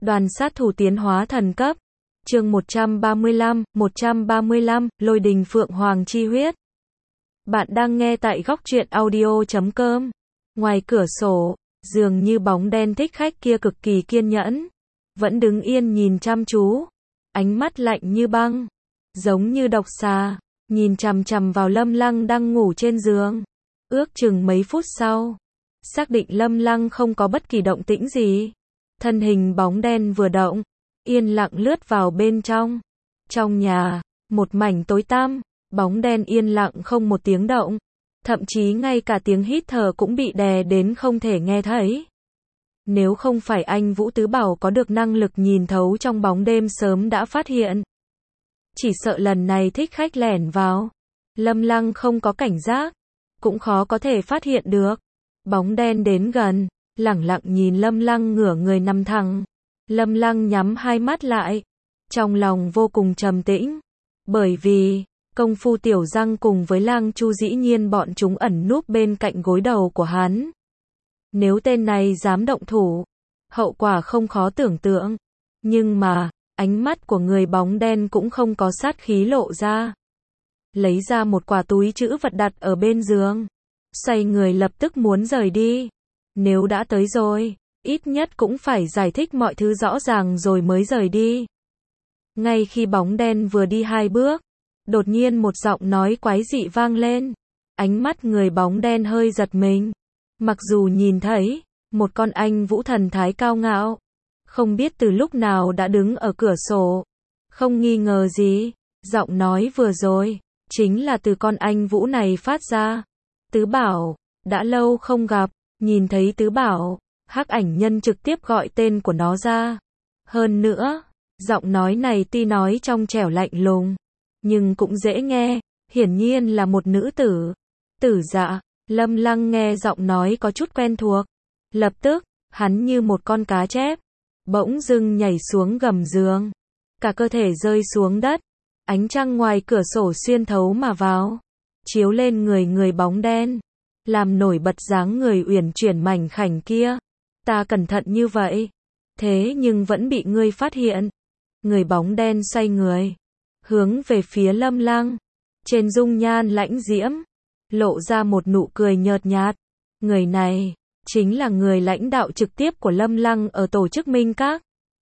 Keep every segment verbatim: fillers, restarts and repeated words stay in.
Đoàn sát thủ tiến hóa thần cấp. Chương một trăm ba mươi lăm, một trăm ba mươi lăm, Lôi đình Phượng Hoàng chi huyết. Bạn đang nghe tại góc truyện audio chấm com. Ngoài cửa sổ, dường như bóng đen thích khách kia cực kỳ kiên nhẫn, vẫn đứng yên nhìn chăm chú, ánh mắt lạnh như băng, giống như độc xà, nhìn chằm chằm vào Lâm Lăng đang ngủ trên giường. Ước chừng mấy phút sau, xác định Lâm Lăng không có bất kỳ động tĩnh gì, thân hình bóng đen vừa động, yên lặng lướt vào bên trong. Trong nhà, một mảnh tối tăm, bóng đen yên lặng không một tiếng động, thậm chí ngay cả tiếng hít thở cũng bị đè đến không thể nghe thấy. Nếu không phải anh Vũ Tứ Bảo có được năng lực nhìn thấu trong bóng đêm sớm đã phát hiện. Chỉ sợ lần này thích khách lẻn vào, Lâm Lăng không có cảnh giác, cũng khó có thể phát hiện được. Bóng đen đến gần, lẳng lặng nhìn Lâm Lăng ngửa người nằm thẳng. Lâm Lăng nhắm hai mắt lại, trong lòng vô cùng trầm tĩnh, bởi vì Công Phu Tiểu Giang cùng với Lang Chu dĩ nhiên bọn chúng ẩn núp bên cạnh gối đầu của hắn. Nếu tên này dám động thủ, hậu quả không khó tưởng tượng. Nhưng mà, ánh mắt của người bóng đen cũng không có sát khí lộ ra. Lấy ra một quả túi trữ vật đặt ở bên giường, xoay người lập tức muốn rời đi. Nếu đã tới rồi, ít nhất cũng phải giải thích mọi thứ rõ ràng rồi mới rời đi. Ngay khi bóng đen vừa đi hai bước, đột nhiên một giọng nói quái dị vang lên. Ánh mắt người bóng đen hơi giật mình. Mặc dù nhìn thấy một con anh vũ thần thái cao ngạo, không biết từ lúc nào đã đứng ở cửa sổ. Không nghi ngờ gì, giọng nói vừa rồi chính là từ con anh vũ này phát ra. Tứ Bảo, đã lâu không gặp. Nhìn thấy Tứ Bảo, Hắc Ảnh Nhân trực tiếp gọi tên của nó ra. Hơn nữa, giọng nói này tuy nói trong trẻo lạnh lùng, nhưng cũng dễ nghe, hiển nhiên là một nữ tử. Tử Dạ. Lâm Lăng nghe giọng nói có chút quen thuộc. Lập tức, hắn như một con cá chép, bỗng dưng nhảy xuống gầm giường, cả cơ thể rơi xuống đất. Ánh trăng ngoài cửa sổ xuyên thấu mà vào, chiếu lên người người bóng đen, làm nổi bật dáng người uyển chuyển mảnh khảnh kia. Ta cẩn thận như vậy, thế nhưng vẫn bị ngươi phát hiện. Người bóng đen xoay người, hướng về phía Lâm Lăng, trên dung nhan lãnh diễm, lộ ra một nụ cười nhợt nhạt. Người này, chính là người lãnh đạo trực tiếp của Lâm Lăng ở tổ chức Minh Các.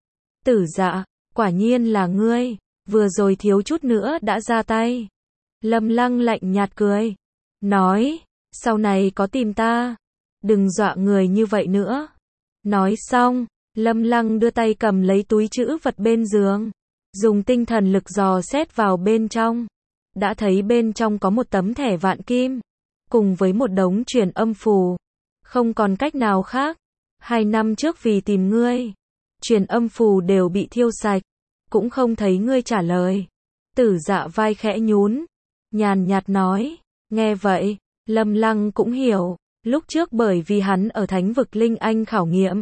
Tử Dạ, quả nhiên là ngươi, vừa rồi thiếu chút nữa đã ra tay. Lâm Lăng lạnh nhạt cười, nói, sau này có tìm ta, đừng dọa người như vậy nữa. Nói xong, Lâm Lăng đưa tay cầm lấy túi trữ vật bên giường, dùng tinh thần lực dò xét vào bên trong. Đã thấy bên trong có một tấm thẻ vạn kim, cùng với một đống truyền âm phù. Không còn cách nào khác. Hai năm trước vì tìm ngươi, truyền âm phù đều bị thiêu sạch, cũng không thấy ngươi trả lời. Tử Dạ vai khẽ nhún, nhàn nhạt nói. Nghe vậy, Lâm Lăng cũng hiểu, lúc trước bởi vì hắn ở Thánh vực Linh Anh khảo nghiệm,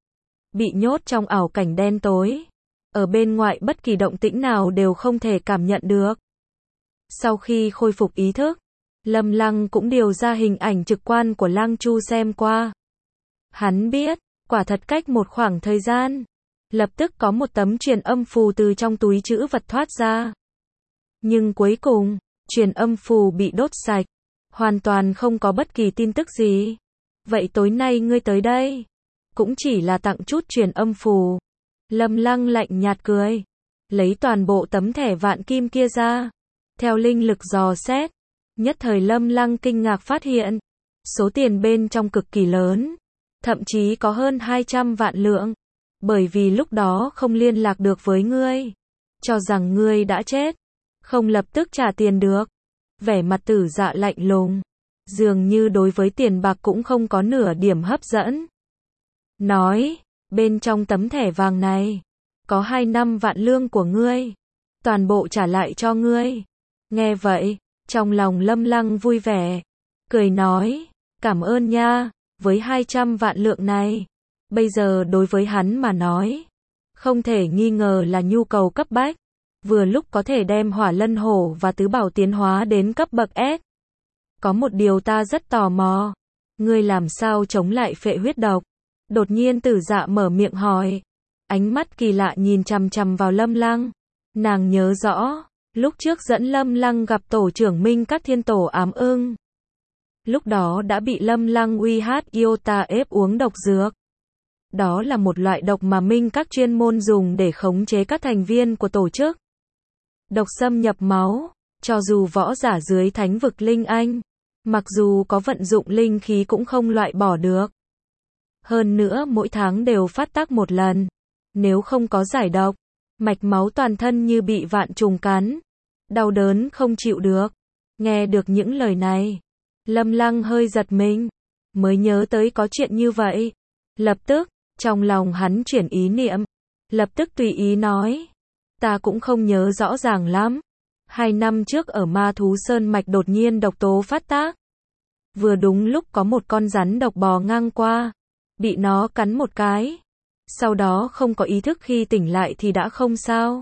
bị nhốt trong ảo cảnh đen tối, ở bên ngoài bất kỳ động tĩnh nào đều không thể cảm nhận được. Sau khi khôi phục ý thức, Lâm Lăng cũng điều ra hình ảnh trực quan của Lang Chu xem qua. Hắn biết, quả thật cách một khoảng thời gian, lập tức có một tấm truyền âm phù từ trong túi trữ vật thoát ra. Nhưng cuối cùng, truyền âm phù bị đốt sạch, hoàn toàn không có bất kỳ tin tức gì. Vậy tối nay ngươi tới đây, cũng chỉ là tặng chút truyền âm phù. Lâm Lăng lạnh nhạt cười, lấy toàn bộ tấm thẻ vạn kim kia ra. Theo linh lực dò xét, nhất thời Lâm Lăng kinh ngạc phát hiện, số tiền bên trong cực kỳ lớn, thậm chí có hơn hai trăm vạn lượng. Bởi vì lúc đó không liên lạc được với ngươi, cho rằng ngươi đã chết, không lập tức trả tiền được. Vẻ mặt Tử Dạ lạnh lùng, dường như đối với tiền bạc cũng không có nửa điểm hấp dẫn. Nói, bên trong tấm thẻ vàng này, có hai năm vạn lương của ngươi, toàn bộ trả lại cho ngươi. Nghe vậy, trong lòng Lâm Lăng vui vẻ, cười nói, cảm ơn nha. Với hai trăm vạn lượng này, bây giờ đối với hắn mà nói, không thể nghi ngờ là nhu cầu cấp bách, vừa lúc có thể đem Hỏa Lân Hổ và Tứ Bảo tiến hóa đến cấp bậc S. Có một điều ta rất tò mò, ngươi làm sao chống lại phệ huyết độc? Đột nhiên Tử Dạ mở miệng hỏi. ánh mắt kỳ lạ nhìn chằm chằm vào Lâm Lăng. Nàng nhớ rõ, lúc trước dẫn Lâm Lăng gặp tổ trưởng Minh các thiên tổ ám ưng. Lúc đó đã bị Lâm Lăng uy hát Iota ép uống độc dược. Đó là một loại độc mà Minh các chuyên môn dùng để khống chế các thành viên của tổ chức. Độc xâm nhập máu, cho dù võ giả dưới thánh vực linh anh, mặc dù có vận dụng linh khí cũng không loại bỏ được. Hơn nữa mỗi tháng đều phát tác một lần. Nếu không có giải độc, mạch máu toàn thân như bị vạn trùng cắn. Đau đớn không chịu được. Nghe được những lời này, Lâm Lăng hơi giật mình, mới nhớ tới có chuyện như vậy. Lập tức, trong lòng hắn chuyển ý niệm, lập tức tùy ý nói. Ta cũng không nhớ rõ ràng lắm. Hai năm trước ở Ma Thú Sơn Mạch đột nhiên độc tố phát tác. Vừa đúng lúc có một con rắn độc bò ngang qua, bị nó cắn một cái. Sau đó không có ý thức, khi tỉnh lại thì đã không sao.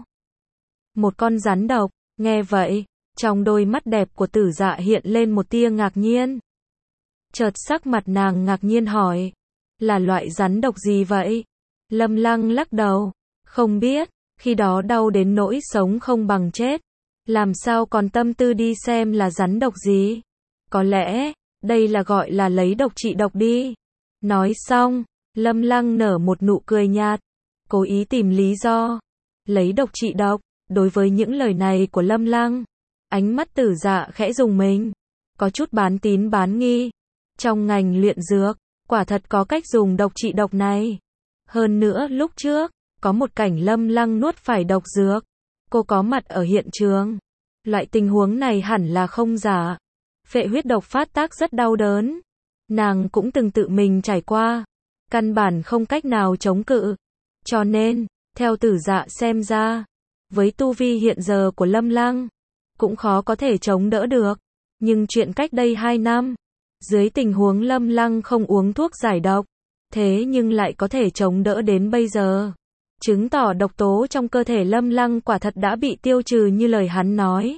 Một con rắn độc, nghe vậy, trong đôi mắt đẹp của Tử Dạ hiện lên một tia ngạc nhiên. Chợt sắc mặt nàng ngạc nhiên hỏi, là loại rắn độc gì vậy? Lâm Lăng lắc đầu, không biết, khi đó đau đến nỗi sống không bằng chết. Làm sao còn tâm tư đi xem là rắn độc gì? Có lẽ, đây là gọi là lấy độc trị độc đi. Nói xong, Lâm Lăng nở một nụ cười nhạt, cố ý tìm lý do. Lấy độc trị độc, đối với những lời này của Lâm Lăng, ánh mắt Tử Dạ khẽ rùng mình, có chút bán tín bán nghi. Trong ngành luyện dược, quả thật có cách dùng độc trị độc này. Hơn nữa lúc trước, có một cảnh Lâm Lăng nuốt phải độc dược. Cô có mặt ở hiện trường. Loại tình huống này hẳn là không giả. Phệ huyết độc phát tác rất đau đớn. Nàng cũng từng tự mình trải qua. Căn bản không cách nào chống cự. Cho nên, theo Tử Dạ xem ra, với tu vi hiện giờ của Lâm Lăng, cũng khó có thể chống đỡ được. Nhưng chuyện cách đây hai năm, dưới tình huống Lâm Lăng không uống thuốc giải độc, thế nhưng lại có thể chống đỡ đến bây giờ. Chứng tỏ độc tố trong cơ thể Lâm Lăng quả thật đã bị tiêu trừ như lời hắn nói.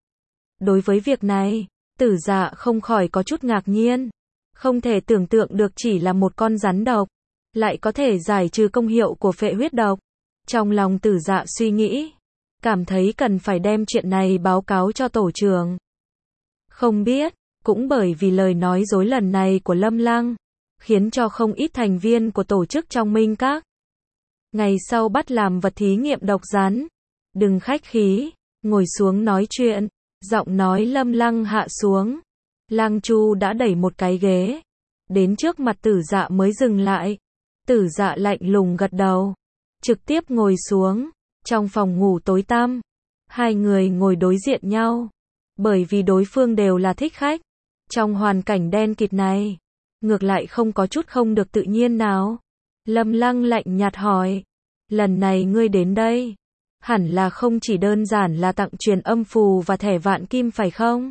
Đối với việc này, Tử Dạ không khỏi có chút ngạc nhiên. Không thể tưởng tượng được chỉ là một con rắn độc, lại có thể giải trừ công hiệu của phệ huyết độc. Trong lòng Tử Dạ suy nghĩ, cảm thấy cần phải đem chuyện này báo cáo cho tổ trưởng. Không biết, cũng bởi vì lời nói dối lần này của Lâm Lăng, khiến cho không ít thành viên của tổ chức trong Minh Các ngày sau bắt làm vật thí nghiệm độc rắn. Đừng khách khí, ngồi xuống nói chuyện. Giọng nói Lâm Lăng hạ xuống. Lang Chu đã đẩy một cái ghế đến trước mặt Tử Dạ mới dừng lại. Tử Dạ lạnh lùng gật đầu, trực tiếp ngồi xuống. Trong phòng ngủ tối tăm, hai người ngồi đối diện nhau, bởi vì đối phương đều là thích khách. Trong hoàn cảnh đen kịt này, ngược lại không có chút không được tự nhiên nào. Lâm Lăng lạnh nhạt hỏi, lần này ngươi đến đây, hẳn là không chỉ đơn giản là tặng truyền âm phù và thẻ vạn kim phải không?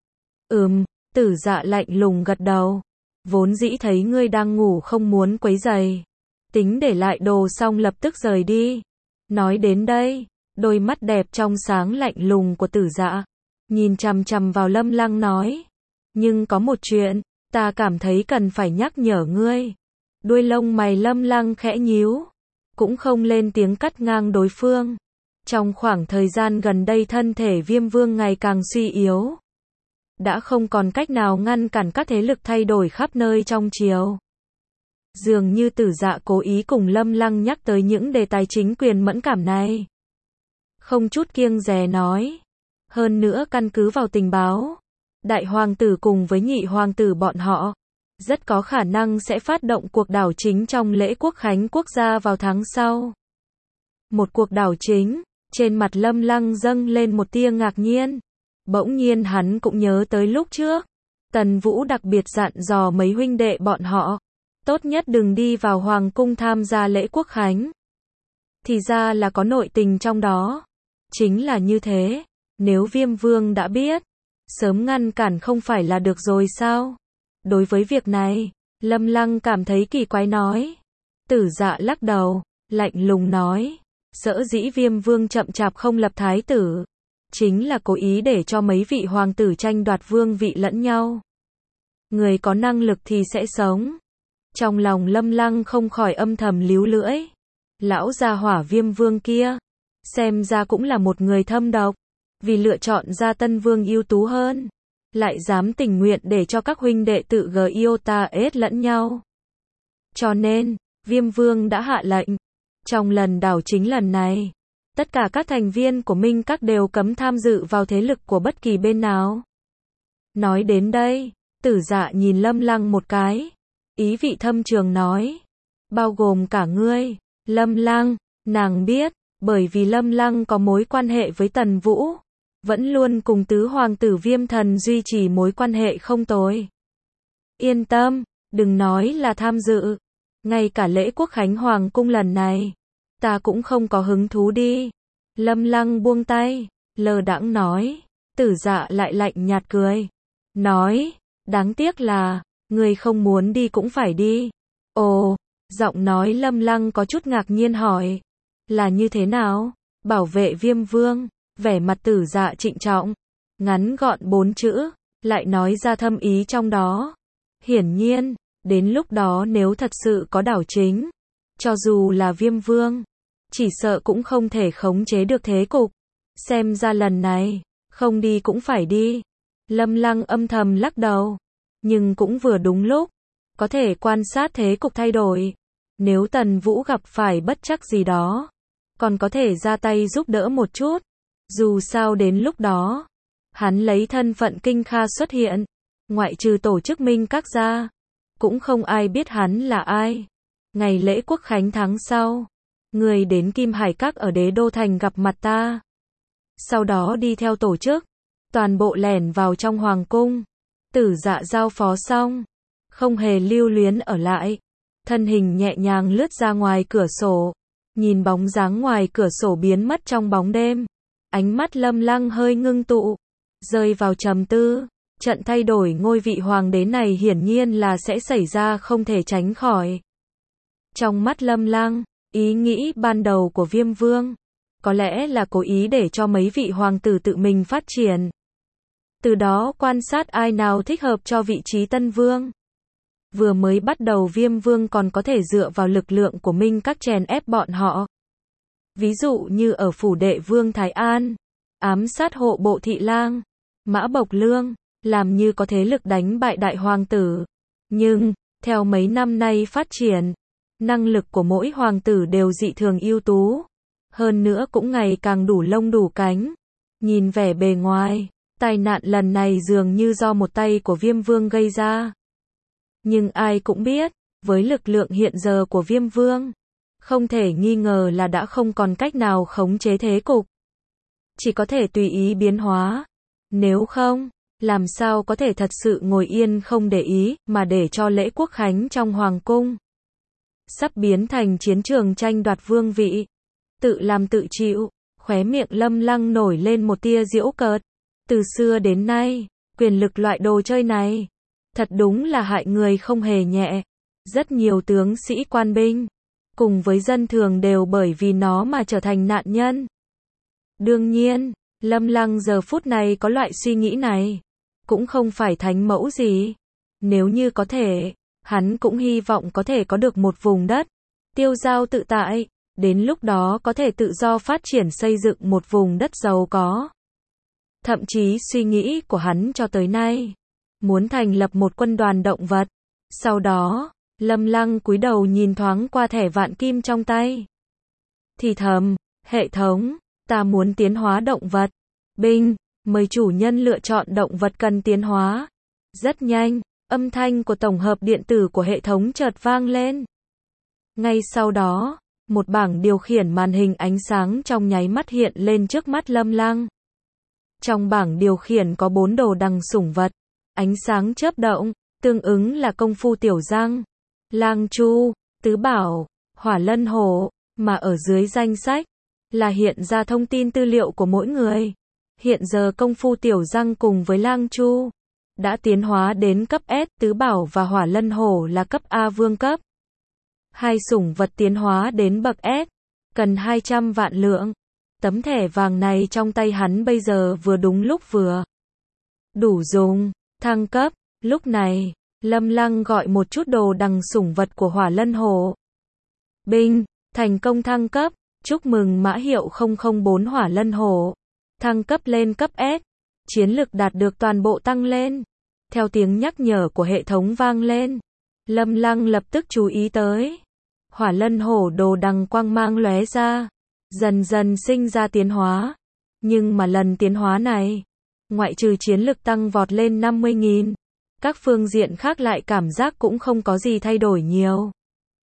Ừm, Tử Dạ lạnh lùng gật đầu, vốn dĩ thấy ngươi đang ngủ không muốn quấy rầy, tính để lại đồ xong lập tức rời đi. Nói đến đây, đôi mắt đẹp trong sáng lạnh lùng của Tử Dạ nhìn chằm chằm vào Lâm Lăng nói, nhưng có một chuyện, ta cảm thấy cần phải nhắc nhở ngươi. Đuôi lông mày Lâm Lăng khẽ nhíu, cũng không lên tiếng cắt ngang đối phương. Trong khoảng thời gian gần đây thân thể Viêm Vương ngày càng suy yếu, đã không còn cách nào ngăn cản các thế lực thay đổi khắp nơi trong triều. Dường như Tử Dạ cố ý cùng Lâm Lăng nhắc tới những đề tài chính quyền mẫn cảm này. Không chút kiêng dè nói, hơn nữa căn cứ vào tình báo, Đại Hoàng tử cùng với Nhị Hoàng tử bọn họ rất có khả năng sẽ phát động cuộc đảo chính trong lễ quốc khánh quốc gia vào tháng sau. Một cuộc đảo chính, trên mặt Lâm Lăng dâng lên một tia ngạc nhiên. Bỗng nhiên hắn cũng nhớ tới lúc trước, Tần Vũ đặc biệt dặn dò mấy huynh đệ bọn họ, tốt nhất đừng đi vào hoàng cung tham gia lễ quốc khánh. Thì ra là có nội tình trong đó. Chính là như thế, nếu Viêm Vương đã biết, sớm ngăn cản không phải là được rồi sao? Đối với việc này, Lâm Lăng cảm thấy kỳ quái nói. Tử Dạ lắc đầu, lạnh lùng nói, sở dĩ Viêm Vương chậm chạp không lập thái tử, chính là cố ý để cho mấy vị hoàng tử tranh đoạt vương vị lẫn nhau. Người có năng lực thì sẽ sống. Trong lòng Lâm Lăng không khỏi âm thầm líu lưỡi. Lão gia hỏa Viêm Vương kia, xem ra cũng là một người thâm độc, vì lựa chọn ra Tân Vương ưu tú hơn, lại dám tình nguyện để cho các huynh đệ tự giota ết lẫn nhau. Cho nên, Viêm Vương đã hạ lệnh, trong lần đảo chính lần này, tất cả các thành viên của Minh Các đều cấm tham dự vào thế lực của bất kỳ bên nào. Nói đến đây, Tử Dạ nhìn Lâm Lăng một cái, ý vị thâm trường nói, bao gồm cả ngươi. Lâm Lăng, nàng biết, bởi vì Lâm Lăng có mối quan hệ với Tần Vũ, vẫn luôn cùng tứ hoàng tử Viêm Thần duy trì mối quan hệ không tồi. Yên tâm, đừng nói là tham dự, ngay cả lễ quốc khánh hoàng cung lần này, ta cũng không có hứng thú đi. Lâm Lăng buông tay, lơ đãng nói. Tử Dạ lại lạnh nhạt cười, nói, đáng tiếc là, người không muốn đi cũng phải đi. Ồ, giọng nói Lâm Lăng có chút ngạc nhiên hỏi, là như thế nào? Bảo vệ Viêm Vương, vẻ mặt Tử Dạ trịnh trọng, ngắn gọn bốn chữ, lại nói ra thâm ý trong đó. Hiển nhiên, đến lúc đó nếu thật sự có đảo chính, cho dù là Viêm Vương, chỉ sợ cũng không thể khống chế được thế cục. Xem ra lần này, không đi cũng phải đi. Lâm Lăng âm thầm lắc đầu, nhưng cũng vừa đúng lúc, có thể quan sát thế cục thay đổi. Nếu Tần Vũ gặp phải bất trắc gì đó, còn có thể ra tay giúp đỡ một chút. Dù sao đến lúc đó, hắn lấy thân phận Kinh Kha xuất hiện, ngoại trừ tổ chức Minh Các ra, cũng không ai biết hắn là ai. Ngày lễ quốc khánh tháng sau, người đến Kim Hải Các ở Đế Đô Thành gặp mặt ta. Sau đó đi theo tổ chức, toàn bộ lẻn vào trong hoàng cung. Tử Dạ giao phó xong, không hề lưu luyến ở lại, thân hình nhẹ nhàng lướt ra ngoài cửa sổ, nhìn bóng dáng ngoài cửa sổ biến mất trong bóng đêm. Ánh mắt Lâm Lăng hơi ngưng tụ, rơi vào trầm tư. Trận thay đổi ngôi vị hoàng đế này hiển nhiên là sẽ xảy ra không thể tránh khỏi. Trong mắt Lâm Lăng, ý nghĩ ban đầu của Viêm Vương, có lẽ là cố ý để cho mấy vị hoàng tử tự mình phát triển. Từ đó quan sát ai nào thích hợp cho vị trí Tân Vương. Vừa mới bắt đầu Viêm Vương còn có thể dựa vào lực lượng của Minh Các chèn ép bọn họ. Ví dụ như ở phủ đệ Vương Thái An, ám sát hộ bộ thị lang, Mã Bộc Lương, làm như có thế lực đánh bại đại hoàng tử. Nhưng, theo mấy năm nay phát triển, năng lực của mỗi hoàng tử đều dị thường ưu tú. Hơn nữa cũng ngày càng đủ lông đủ cánh. Nhìn vẻ bề ngoài, tai nạn lần này dường như do một tay của Viêm Vương gây ra. Nhưng ai cũng biết, với lực lượng hiện giờ của Viêm Vương, không thể nghi ngờ là đã không còn cách nào khống chế thế cục. Chỉ có thể tùy ý biến hóa. Nếu không, làm sao có thể thật sự ngồi yên không để ý, mà để cho lễ quốc khánh trong hoàng cung sắp biến thành chiến trường tranh đoạt vương vị. Tự làm tự chịu, khóe miệng Lâm Lăng nổi lên một tia giễu cợt. Từ xưa đến nay, quyền lực loại đồ chơi này, thật đúng là hại người không hề nhẹ. Rất nhiều tướng sĩ quan binh, cùng với dân thường đều bởi vì nó mà trở thành nạn nhân. Đương nhiên, Lâm Lăng giờ phút này có loại suy nghĩ này, cũng không phải thánh mẫu gì. Nếu như có thể, hắn cũng hy vọng có thể có được một vùng đất, tiêu dao tự tại, đến lúc đó có thể tự do phát triển xây dựng một vùng đất giàu có. Thậm chí suy nghĩ của hắn cho tới nay, muốn thành lập một quân đoàn động vật. Sau đó, Lâm Lăng cúi đầu nhìn thoáng qua thẻ vạn kim trong tay. Thì thầm, hệ thống, ta muốn tiến hóa động vật. Binh, mời chủ nhân lựa chọn động vật cần tiến hóa. Rất nhanh, âm thanh của tổng hợp điện tử của hệ thống chợt vang lên. Ngay sau đó, một bảng điều khiển màn hình ánh sáng trong nháy mắt hiện lên trước mắt Lâm Lăng. Trong bảng điều khiển có bốn đồ đằng sủng vật, ánh sáng chớp động, tương ứng là công phu tiểu giang, lang chu, tứ bảo, hỏa lân hổ, mà ở dưới danh sách là hiện ra thông tin tư liệu của mỗi người. Hiện giờ công phu tiểu giang cùng với lang chu đã tiến hóa đến cấp S, tứ bảo và hỏa lân hổ là cấp A vương cấp. Hai sủng vật tiến hóa đến bậc S, cần hai trăm vạn lượng. Tấm thẻ vàng này trong tay hắn bây giờ vừa đúng lúc vừa đủ dùng, thăng cấp. Lúc này, Lâm Lăng gọi một chút đồ đằng sủng vật của hỏa lân hổ. Binh, Thành công thăng cấp, chúc mừng mã hiệu không không bốn Hỏa Lân Hổ. Thăng cấp lên cấp S, chiến lực đạt được toàn bộ tăng lên. Theo tiếng nhắc nhở của hệ thống vang lên, Lâm Lăng lập tức chú ý tới. Hỏa Lân Hổ đồ đằng quang mang lóe ra, dần dần sinh ra tiến hóa. Nhưng mà lần tiến hóa này, ngoại trừ chiến lực tăng vọt lên năm mươi nghìn, các phương diện khác lại cảm giác cũng không có gì thay đổi nhiều.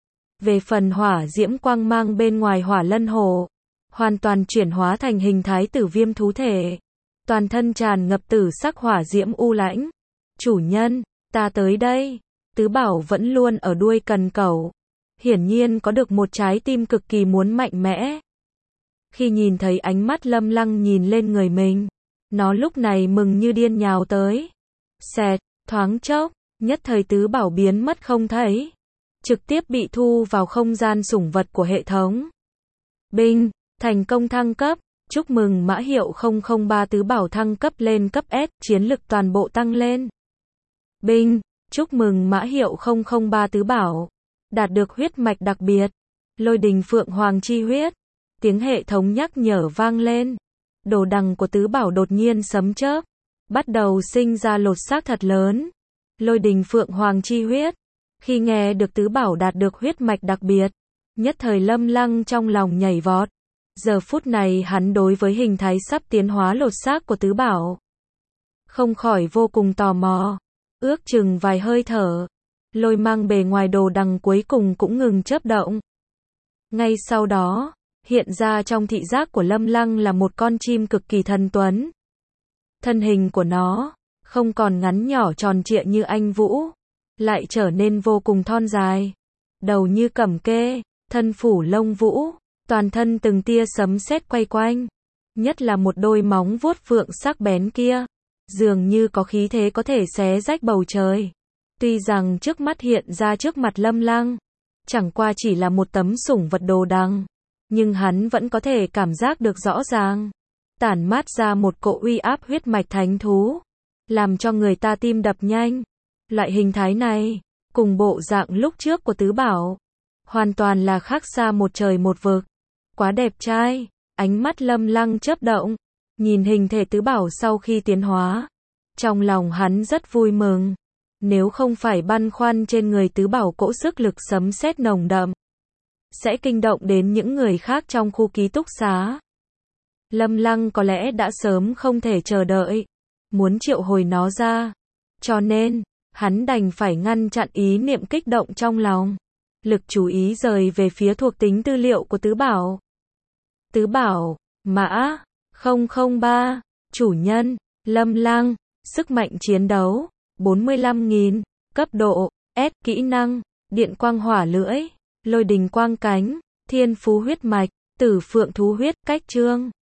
Về phần hỏa diễm quang mang bên ngoài Hỏa Lân Hổ, hoàn toàn chuyển hóa thành hình thái tử viêm thú thể. Toàn thân tràn ngập tử sắc hỏa diễm u lãnh. Chủ nhân, ta tới đây. Tứ Bảo vẫn luôn ở đuôi cần cẩu. Hiển nhiên có được một trái tim cực kỳ muốn mạnh mẽ. Khi nhìn thấy ánh mắt Lâm Lăng nhìn lên người mình, nó lúc này mừng như điên nhào tới. Xẹt, thoáng chốc, nhất thời Tứ Bảo biến mất không thấy. Trực tiếp bị thu vào không gian sủng vật của hệ thống. Binh, thành công thăng cấp, chúc mừng mã hiệu không không ba Tứ Bảo thăng cấp lên cấp S, chiến lực toàn bộ tăng lên. Binh, chúc mừng mã hiệu không không ba Tứ Bảo, đạt được huyết mạch đặc biệt, Lôi Đình Phượng Hoàng chi huyết. Tiếng hệ thống nhắc nhở vang lên. Đồ đằng của Tứ Bảo đột nhiên sấm chớp, bắt đầu sinh ra lột xác thật lớn. Lôi Đình Phượng Hoàng chi huyết. Khi nghe được Tứ Bảo đạt được huyết mạch đặc biệt, nhất thời Lâm Lăng trong lòng nhảy vọt. Giờ phút này hắn đối với hình thái sắp tiến hóa lột xác của Tứ Bảo không khỏi vô cùng tò mò. Ước chừng vài hơi thở, lôi mang bề ngoài đồ đằng cuối cùng cũng ngừng chớp động. Ngay sau đó, hiện ra trong thị giác của Lâm Lăng là một con chim cực kỳ thần tuấn. Thân hình của nó không còn ngắn nhỏ tròn trịa như anh Vũ, lại trở nên vô cùng thon dài. Đầu như cẩm kê, thân phủ lông vũ, toàn thân từng tia sấm sét quay quanh. Nhất là một đôi móng vuốt phượng sắc bén kia, dường như có khí thế có thể xé rách bầu trời. Tuy rằng trước mắt hiện ra trước mặt Lâm Lăng, chẳng qua chỉ là một tấm sủng vật đồ đằng, nhưng hắn vẫn có thể cảm giác được rõ ràng, tản mát ra một cỗ uy áp huyết mạch thánh thú, làm cho người ta tim đập nhanh. Loại hình thái này, cùng bộ dạng lúc trước của Tứ Bảo, hoàn toàn là khác xa một trời một vực. Quá đẹp trai, ánh mắt Lâm Lăng chớp động, nhìn hình thể Tứ Bảo sau khi tiến hóa. Trong lòng hắn rất vui mừng. Nếu không phải băn khoăn trên người Tứ Bảo cỗ sức lực sấm sét nồng đậm, sẽ kinh động đến những người khác trong khu ký túc xá. Lâm Lăng có lẽ đã sớm không thể chờ đợi, muốn triệu hồi nó ra. Cho nên, hắn đành phải ngăn chặn ý niệm kích động trong lòng. Lực chú ý rời về phía thuộc tính tư liệu của Tứ Bảo. Tứ Bảo, mã, không không ba, chủ nhân, Lâm Lăng, sức mạnh chiến đấu, bốn mươi lăm nghìn, cấp độ, S, kỹ năng, điện quang hỏa lưỡi, lôi đình quang cánh, thiên phú huyết mạch, tử phượng thú huyết, cách chương.